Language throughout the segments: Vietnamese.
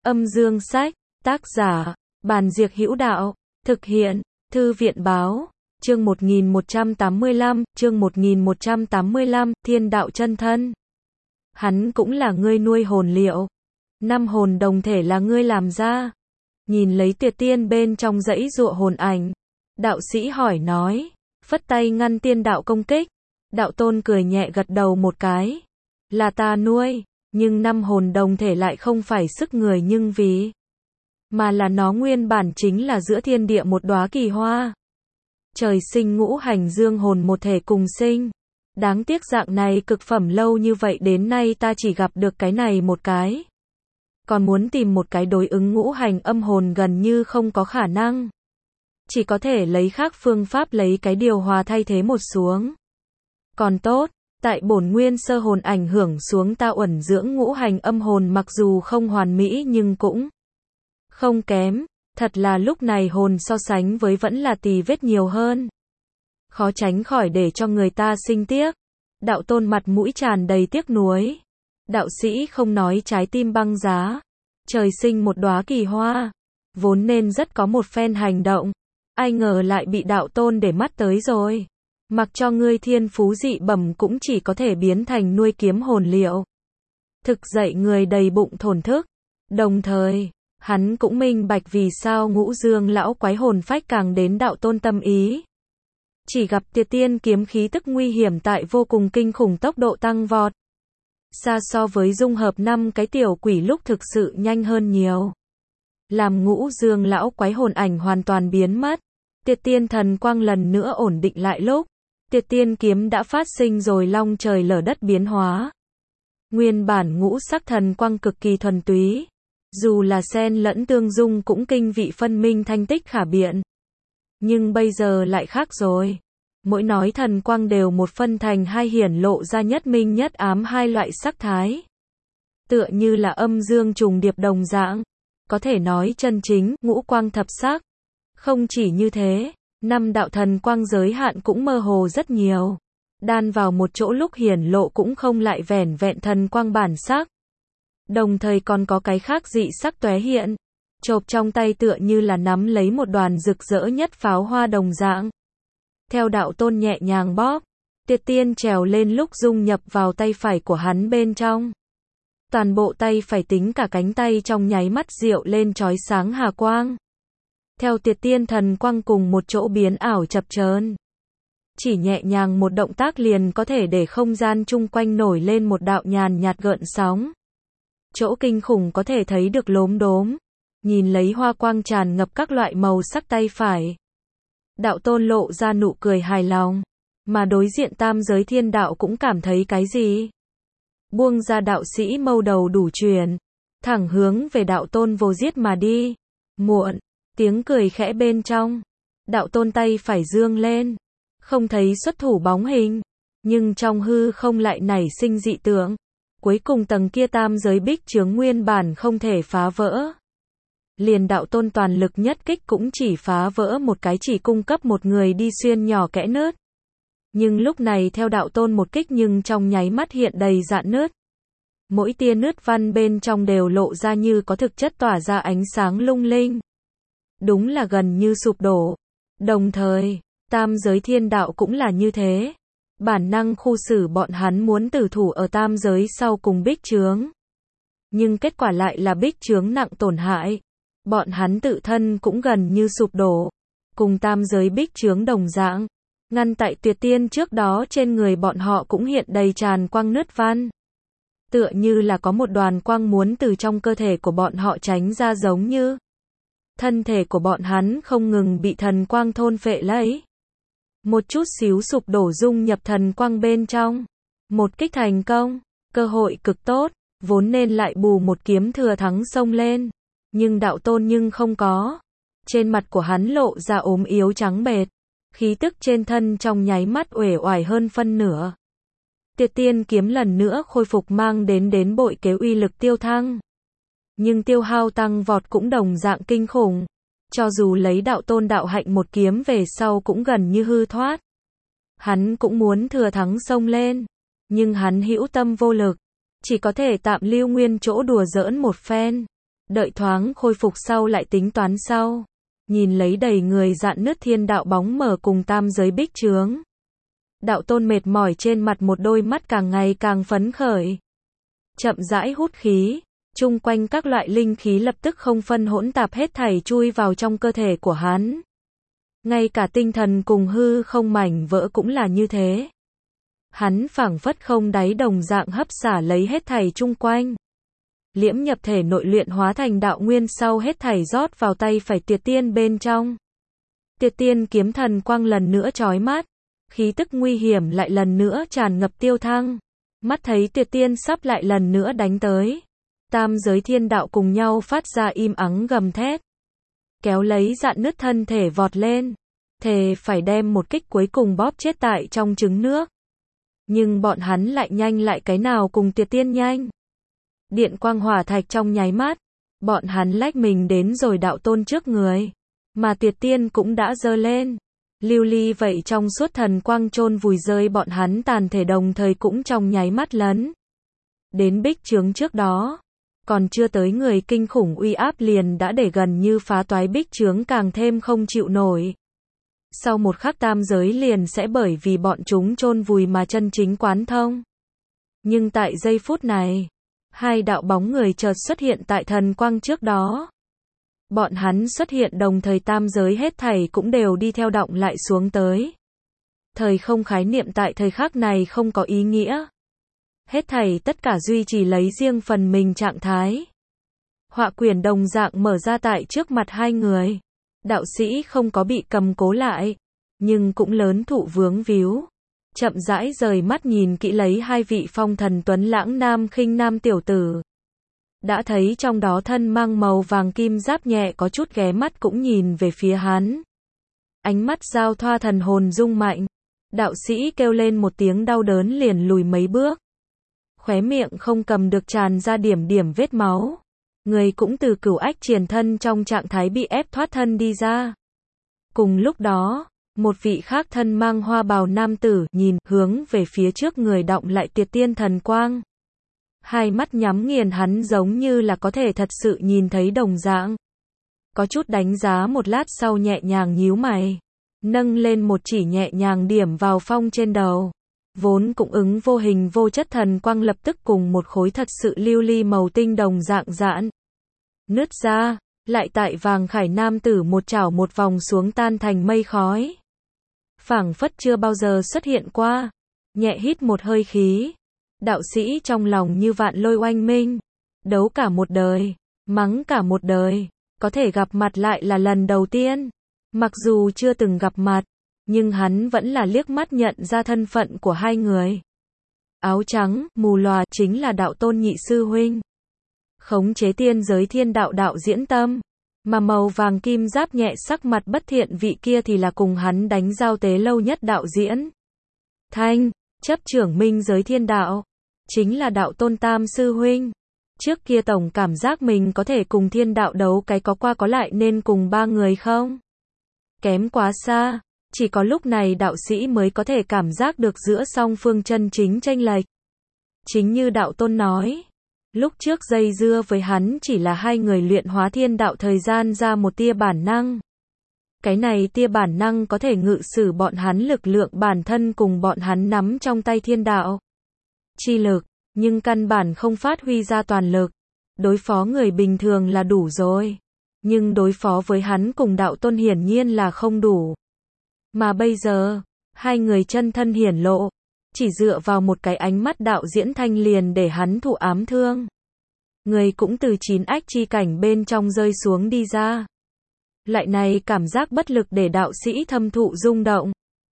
Âm dương sách, tác giả, Bàn Diệc Hữu Đạo, thực hiện, Thư viện Báo, chương 1185, Thiên Đạo Chân Thân. Hắn cũng là ngươi nuôi hồn liệu. 5 hồn đồng thể là ngươi làm ra. Nhìn lấy Tuyệt Tiên bên trong dãy dụa hồn ảnh. Đạo sĩ hỏi nói, phất tay ngăn tiên đạo công kích. Đạo tôn cười nhẹ gật đầu một cái. Là ta nuôi, nhưng 5 hồn đồng thể lại không phải sức người nhưng vì, mà là nó nguyên bản chính là giữa thiên địa một đóa kỳ hoa. Trời sinh ngũ hành dương hồn một thể cùng sinh. Đáng tiếc dạng này cực phẩm lâu như vậy đến nay ta chỉ gặp được cái này một cái. Còn muốn tìm một cái đối ứng ngũ hành âm hồn gần như không có khả năng. Chỉ có thể lấy khác phương pháp lấy cái điều hòa thay thế một xuống. Còn tốt, tại bổn nguyên sơ hồn ảnh hưởng xuống ta uẩn dưỡng ngũ hành âm hồn mặc dù không hoàn mỹ nhưng cũng không kém. Thật là lúc này hồn so sánh với vẫn là tì vết nhiều hơn. Khó tránh khỏi để cho người ta sinh tiếc. Đạo tôn mặt mũi tràn đầy tiếc nuối. Đạo sĩ không nói trái tim băng giá. Trời sinh một đóa kỳ hoa. Vốn nên rất có một phen hành động. Ai ngờ lại bị đạo tôn để mắt tới rồi. Mặc cho ngươi thiên phú dị bẩm cũng chỉ có thể biến thành nuôi kiếm hồn liệu. Thực dậy người đầy bụng thổn thức. Đồng thời, hắn cũng minh bạch vì sao Ngũ Dương lão quái hồn phách càng đến đạo tôn tâm ý. Chỉ gặp Tuyệt Tiên kiếm khí tức nguy hiểm tại vô cùng kinh khủng tốc độ tăng vọt. Xa so với dung hợp 5 cái tiểu quỷ lúc thực sự nhanh hơn nhiều. Làm Ngũ Dương lão quái hồn ảnh hoàn toàn biến mất. Tuyệt Tiên thần quang lần nữa ổn định lại lúc. Tuyệt Tiên kiếm đã phát sinh rồi long trời lở đất biến hóa. Nguyên bản ngũ sắc thần quang cực kỳ thuần túy. Dù là xen lẫn tương dung cũng kinh vị phân minh thanh tích khả biện. Nhưng bây giờ lại khác rồi. Mỗi nói thần quang đều một phân thành hai hiển lộ ra nhất minh nhất ám hai loại sắc thái. Tựa như là âm dương trùng điệp đồng dạng. Có thể nói chân chính, ngũ quang thập sắc. Không chỉ như thế, 5 đạo thần quang giới hạn cũng mơ hồ rất nhiều. Đan vào một chỗ lúc hiển lộ cũng không lại vẻn vẹn thần quang bản sắc. Đồng thời còn có cái khác dị sắc tóe hiện. Chộp trong tay tựa như là nắm lấy một đoàn rực rỡ nhất pháo hoa đồng dạng. Theo đạo tôn nhẹ nhàng bóp, Tuyệt Tiên trèo lên lúc dung nhập vào tay phải của hắn bên trong. Toàn bộ tay phải tính cả cánh tay trong nháy mắt diệu lên chói sáng hà quang. Theo Tuyệt Tiên thần quang cùng một chỗ biến ảo chập chờn. Chỉ nhẹ nhàng một động tác liền có thể để không gian chung quanh nổi lên một đạo nhàn nhạt gợn sóng. Chỗ kinh khủng có thể thấy được lốm đốm. Nhìn lấy hoa quang tràn ngập các loại màu sắc tay phải. Đạo tôn lộ ra nụ cười hài lòng. Mà đối diện tam giới thiên đạo cũng cảm thấy cái gì? Buông ra đạo sĩ mâu đầu đủ truyền. Thẳng hướng về đạo tôn vô giết mà đi. Muộn. Tiếng cười khẽ bên trong. Đạo tôn tay phải dương lên. Không thấy xuất thủ bóng hình. Nhưng trong hư không lại nảy sinh dị tượng. Cuối cùng tầng kia tam giới bích chướng nguyên bản không thể phá vỡ. Liền đạo tôn toàn lực nhất kích cũng chỉ phá vỡ một cái chỉ cung cấp một người đi xuyên nhỏ kẽ nứt. Nhưng lúc này theo đạo tôn một kích nhưng trong nháy mắt hiện đầy rạn nứt. Mỗi tia nứt văn bên trong đều lộ ra như có thực chất tỏa ra ánh sáng lung linh. Đúng là gần như sụp đổ. Đồng thời, tam giới thiên đạo cũng là như thế. Bản năng khu xử bọn hắn muốn tử thủ ở tam giới sau cùng bích chướng. Nhưng kết quả lại là bích chướng nặng tổn hại. Bọn hắn tự thân cũng gần như sụp đổ. Cùng tam giới bích chướng đồng dạng. Ngăn tại Tuyệt Tiên trước đó trên người bọn họ cũng hiện đầy tràn quang nứt văn. Tựa như là có một đoàn quang muốn từ trong cơ thể của bọn họ tránh ra giống như. Thân thể của bọn hắn không ngừng bị thần quang thôn phệ lấy. Một chút xíu sụp đổ dung nhập thần quang bên trong. Một kích thành công. Cơ hội cực tốt. Vốn nên lại bù một kiếm thừa thắng xông lên. Nhưng đạo tôn nhưng không có. Trên mặt của hắn lộ ra ốm yếu trắng bệch. Khí tức trên thân trong nháy mắt uể oải hơn phân nửa. Tuyệt Tiên kiếm lần nữa khôi phục mang đến bội kế uy lực tiêu thăng. Nhưng tiêu hao tăng vọt cũng đồng dạng kinh khủng. Cho dù lấy đạo tôn đạo hạnh một kiếm về sau cũng gần như hư thoát. Hắn cũng muốn thừa thắng xông lên. Nhưng hắn hữu tâm vô lực. Chỉ có thể tạm lưu nguyên chỗ đùa giỡn một phen. Đợi thoáng khôi phục sau lại tính toán sau. Nhìn lấy đầy người rạn nứt thiên đạo bóng mở cùng tam giới bích chướng. Đạo tôn mệt mỏi trên mặt một đôi mắt càng ngày càng phấn khởi. Chậm rãi hút khí, chung quanh các loại linh khí lập tức không phân hỗn tạp hết thảy chui vào trong cơ thể của hắn. Ngay cả tinh thần cùng hư không mảnh vỡ cũng là như thế. Hắn phảng phất không đáy đồng dạng hấp xả lấy hết thảy chung quanh. Liễm nhập thể nội luyện hóa thành đạo nguyên sau hết thảy rót vào tay phải Tiệt Tiên bên trong. Tiệt Tiên kiếm thần quang lần nữa chói mắt, khí tức nguy hiểm lại lần nữa tràn ngập tiêu thăng. Mắt thấy Tiệt Tiên sắp lại lần nữa đánh tới. Tam giới thiên đạo cùng nhau phát ra im ắng gầm thét. Kéo lấy dạn nứt thân thể vọt lên. Thề phải đem một kích cuối cùng bóp chết tại trong trứng nước. Nhưng bọn hắn lại nhanh lại cái nào cùng Tiệt Tiên nhanh. Điện quang hỏa thạch trong nháy mắt. Bọn hắn lách mình đến rồi đạo tôn trước người. Mà Tiệt Tiên cũng đã giơ lên. Lưu ly vậy trong suốt thần quang chôn vùi rơi bọn hắn tàn thể đồng thời cũng trong nháy mắt lấn. Đến bích chướng trước đó. Còn chưa tới người kinh khủng uy áp liền đã để gần như phá toái bích chướng càng thêm không chịu nổi. Sau một khắc tam giới liền sẽ bởi vì bọn chúng chôn vùi mà chân chính quán thông. Nhưng tại giây phút này, hai đạo bóng người chợt xuất hiện tại thần quang trước đó. Bọn hắn xuất hiện đồng thời tam giới hết thảy cũng đều đi theo động lại xuống tới. Thời không khái niệm tại thời khắc này không có ý nghĩa. Hết thảy tất cả duy trì lấy riêng phần mình trạng thái. Họa quyển đồng dạng mở ra tại trước mặt hai người. Đạo sĩ không có bị cầm cố lại, nhưng cũng lớn thụ vướng víu. Chậm rãi rời mắt nhìn kỹ lấy hai vị phong thần tuấn lãng nam khinh nam tiểu tử. Đã thấy trong đó thân mang màu vàng kim giáp nhẹ có chút ghé mắt cũng nhìn về phía hắn. Ánh mắt giao thoa thần hồn rung mạnh. Đạo sĩ kêu lên một tiếng đau đớn liền lùi mấy bước. Khóe miệng không cầm được tràn ra điểm điểm vết máu. Người cũng từ cửu ách triển thân trong trạng thái bị ép thoát thân đi ra. Cùng lúc đó, một vị khác thân mang hoa bào nam tử nhìn hướng về phía trước người động lại Tiệt Tiên thần quang. Hai mắt nhắm nghiền hắn giống như là có thể thật sự nhìn thấy đồng dạng. Có chút đánh giá một lát sau nhẹ nhàng nhíu mày. Nâng lên một chỉ nhẹ nhàng điểm vào phong trên đầu. Vốn cũng ứng vô hình vô chất thần quang lập tức cùng một khối thật sự lưu ly màu tinh đồng dạng giãn. Nứt ra, lại tại vàng khải nam tử một chảo một vòng xuống tan thành mây khói. Phảng phất chưa bao giờ xuất hiện qua. Nhẹ hít một hơi khí. Đạo sĩ trong lòng như vạn lôi oanh minh. Đấu cả một đời, mắng cả một đời. Có thể gặp mặt lại là lần đầu tiên. Mặc dù chưa từng gặp mặt, nhưng hắn vẫn là liếc mắt nhận ra thân phận của hai người. Áo trắng, mù lòa chính là đạo tôn nhị sư huynh. Khống chế tiên giới thiên đạo đạo diễn tâm. Mà màu vàng kim giáp nhẹ sắc mặt bất thiện vị kia thì là cùng hắn đánh giao tế lâu nhất đạo diễn. Thanh, chấp trưởng minh giới thiên đạo. Chính là đạo tôn tam sư huynh. Trước kia tổng cảm giác mình có thể cùng thiên đạo đấu cái có qua có lại nên cùng ba người không? Kém quá xa. Chỉ có lúc này đạo sĩ mới có thể cảm giác được giữa song phương chân chính chênh lệch. Chính như đạo tôn nói. Lúc trước dây dưa với hắn chỉ là hai người luyện hóa thiên đạo thời gian ra một tia bản năng. Cái này tia bản năng có thể ngự sử bọn hắn lực lượng bản thân cùng bọn hắn nắm trong tay thiên đạo. Chi lực, nhưng căn bản không phát huy ra toàn lực. Đối phó người bình thường là đủ rồi. Nhưng đối phó với hắn cùng đạo tôn hiển nhiên là không đủ. Mà bây giờ, hai người chân thân hiển lộ. Chỉ dựa vào một cái ánh mắt đạo diễn thanh liền để hắn thụ ám thương. Người cũng từ 9 ách chi cảnh bên trong rơi xuống đi ra. Lại này cảm giác bất lực để đạo sĩ thâm thụ rung động.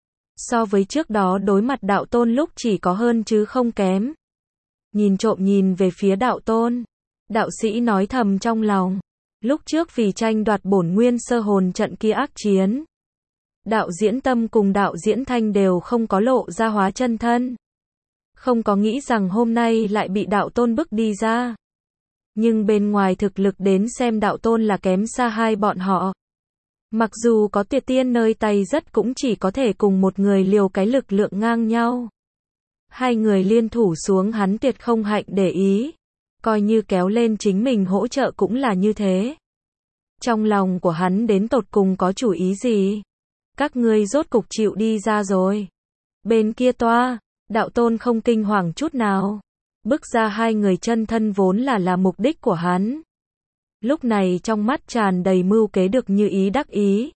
So với trước đó đối mặt đạo tôn lúc chỉ có hơn chứ không kém. Nhìn trộm nhìn về phía đạo tôn. Đạo sĩ nói thầm trong lòng. Lúc trước vì tranh đoạt bổn nguyên sơ hồn trận kia ác chiến. Đạo diễn tâm cùng đạo diễn thanh đều không có lộ ra hóa chân thân. Không có nghĩ rằng hôm nay lại bị đạo tôn bức đi ra. Nhưng bên ngoài thực lực đến xem đạo tôn là kém xa hai bọn họ. Mặc dù có Tiệt Tiên nơi tay rất cũng chỉ có thể cùng một người liều cái lực lượng ngang nhau. Hai người liên thủ xuống hắn tuyệt không hạnh để ý. coi như kéo lên chính mình hỗ trợ cũng là như thế. Trong lòng của hắn đến tột cùng có chủ ý gì? Các ngươi rốt cục chịu đi ra rồi. Bên kia toa, đạo tôn không kinh hoàng chút nào. Bước ra hai người chân thân vốn là mục đích của hắn. Lúc này trong mắt tràn đầy mưu kế được như ý đắc ý.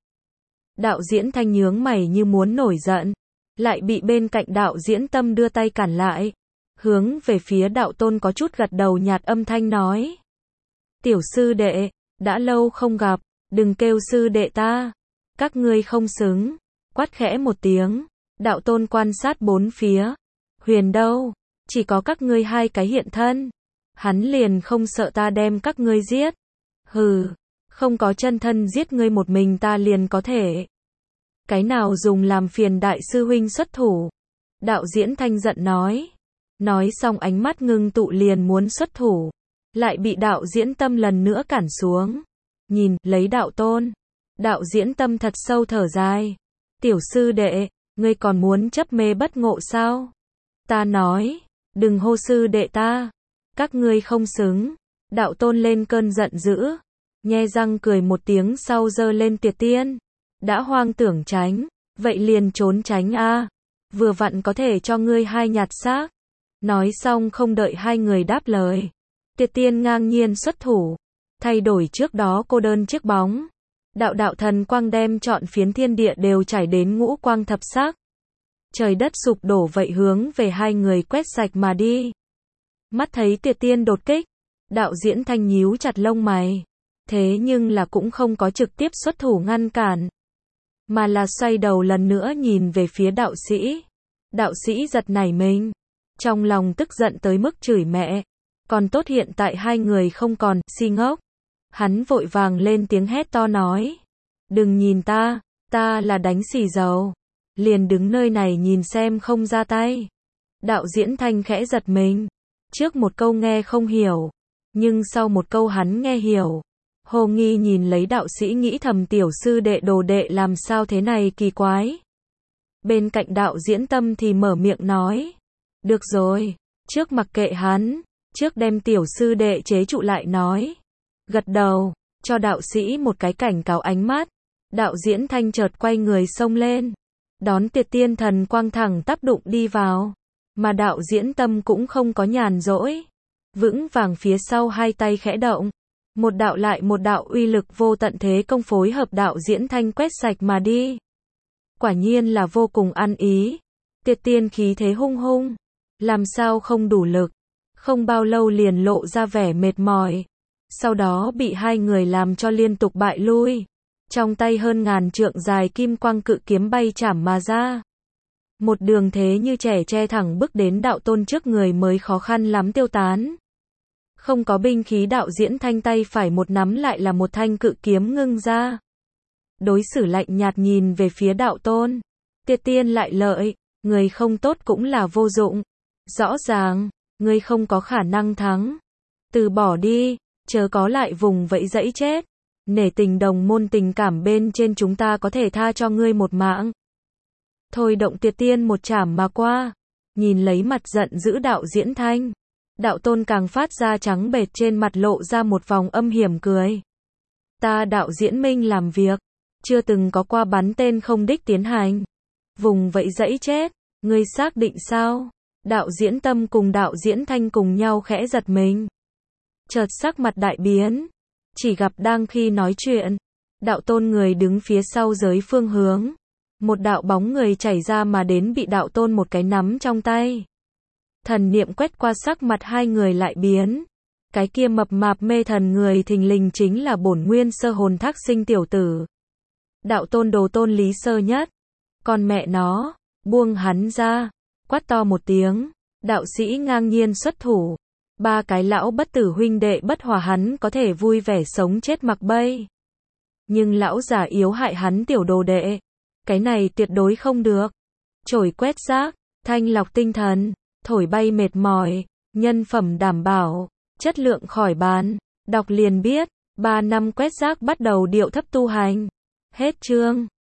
Đạo Diễn Thanh nhướng mày như muốn nổi giận, lại bị bên cạnh Đạo Diễn Tâm đưa tay cản lại. Hướng về phía đạo tôn có chút gật đầu nhạt âm thanh nói. Tiểu sư đệ, đã lâu không gặp, đừng kêu sư đệ ta. Các ngươi không xứng. Quát khẽ một tiếng, đạo tôn quan sát bốn phía. Huyền đâu? Chỉ có các ngươi hai cái hiện thân. Hắn liền không sợ ta đem các ngươi giết. Hừ, không có chân thân giết ngươi một mình ta liền có thể. Cái nào dùng làm phiền đại sư huynh xuất thủ. Đạo Diễn Thanh giận nói. Nói xong ánh mắt ngưng tụ liền muốn xuất thủ. Lại bị Đạo Diễn Tâm lần nữa cản xuống. Nhìn, lấy đạo tôn. Đạo Diễn Tâm thật sâu thở dài. Tiểu sư đệ, ngươi còn muốn chấp mê bất ngộ sao? Ta nói, đừng hô sư đệ ta. Các ngươi không xứng. Đạo tôn lên cơn giận dữ. Nhe răng cười một tiếng sau giơ lên Tiệt Tiên. Đã hoang tưởng tránh, vậy liền trốn tránh a. Vừa vặn có thể cho ngươi hai nhặt xác. Nói xong không đợi hai người đáp lời. Tiệt Tiên ngang nhiên xuất thủ. Thay đổi trước đó cô đơn chiếc bóng. Đạo thần quang đem trọn phiến thiên địa đều trải đến ngũ quang thập sắc. Trời đất sụp đổ vậy hướng về hai người quét sạch mà đi. Mắt thấy Tiệt Tiên đột kích. Đạo Diễn Thanh nhíu chặt lông mày. Thế nhưng là cũng không có trực tiếp xuất thủ ngăn cản. Mà là xoay đầu lần nữa nhìn về phía đạo sĩ. Đạo sĩ giật nảy mình. Trong lòng tức giận tới mức chửi mẹ. Còn tốt hiện tại hai người không còn, si ngốc. Hắn vội vàng lên tiếng hét to nói. Đừng nhìn ta là đánh xì dầu. Liền đứng nơi này nhìn xem không ra tay. Đạo Diễn Thanh khẽ giật mình. Trước một câu nghe không hiểu. Nhưng sau một câu hắn nghe hiểu. Hồ nghi nhìn lấy đạo sĩ nghĩ thầm tiểu sư đệ đồ đệ làm sao thế này kỳ quái. Bên cạnh Đạo Diễn Tâm thì mở miệng nói. Được rồi, trước mặc kệ hắn, trước đem tiểu sư đệ chế trụ lại nói. Gật đầu, cho đạo sĩ một cái cảnh cáo ánh mắt. Đạo Diễn Thanh chợt quay người xông lên. Đón Tiệt Tiên thần quang thẳng tắp đụng đi vào. Mà Đạo Diễn Tâm cũng không có nhàn rỗi. Vững vàng phía sau hai tay khẽ động. Một đạo lại một đạo uy lực vô tận thế công phối hợp Đạo Diễn Thanh quét sạch mà đi. Quả nhiên là vô cùng ăn ý. Tiệt Tiên khí thế hung hung. Làm sao không đủ lực. Không bao lâu liền lộ ra vẻ mệt mỏi. Sau đó bị hai người làm cho liên tục bại lui. Trong tay hơn ngàn trượng dài kim quang cự kiếm bay chảm mà ra. Một đường thế như trẻ tre thẳng bước đến đạo tôn trước người mới khó khăn lắm tiêu tán. Không có binh khí Đạo Diễn Thanh tay phải một nắm lại là một thanh cự kiếm ngưng ra. Đối xử lạnh nhạt nhìn về phía đạo tôn. Tiệt Tiên lại lợi, người không tốt cũng là vô dụng. Rõ ràng, ngươi không có khả năng thắng. Từ bỏ đi, chớ có lại vùng vẫy dẫy chết. Nể tình đồng môn tình cảm bên trên chúng ta có thể tha cho ngươi một mạng. Thôi động Tiệt Tiên một chảm mà qua. Nhìn lấy mặt giận dữ Đạo Diễn Thanh. Đạo tôn càng phát ra trắng bệch trên mặt lộ ra một vòng âm hiểm cười. Ta Đạo Diễn Minh làm việc. Chưa từng có qua bắn tên không đích tiến hành. Vùng vẫy dẫy chết. Ngươi xác định sao? Đạo Diễn Tâm cùng Đạo Diễn Thanh cùng nhau khẽ giật mình. Chợt sắc mặt đại biến. Chỉ gặp đang khi nói chuyện. Đạo tôn người đứng phía sau giới phương hướng. Một đạo bóng người chảy ra mà đến bị đạo tôn một cái nắm trong tay. Thần niệm quét qua sắc mặt hai người lại biến. Cái kia mập mạp mê thần người thình lình chính là bổn nguyên sơ hồn thác sinh tiểu tử. Đạo tôn đồ tôn Lý Sơ Nhất. Con mẹ nó, buông hắn ra. Quát to một tiếng. Đạo sĩ ngang nhiên xuất thủ. Ba cái lão bất tử huynh đệ bất hòa hắn có thể vui vẻ sống chết mặc bay. Nhưng lão già yếu hại hắn tiểu đồ đệ. Cái này tuyệt đối không được. Chổi quét rác, thanh lọc tinh thần, thổi bay mệt mỏi, nhân phẩm đảm bảo, chất lượng khỏi bàn. Đọc liền biết, 3 năm quét rác bắt đầu điệu thấp tu hành. Hết chương.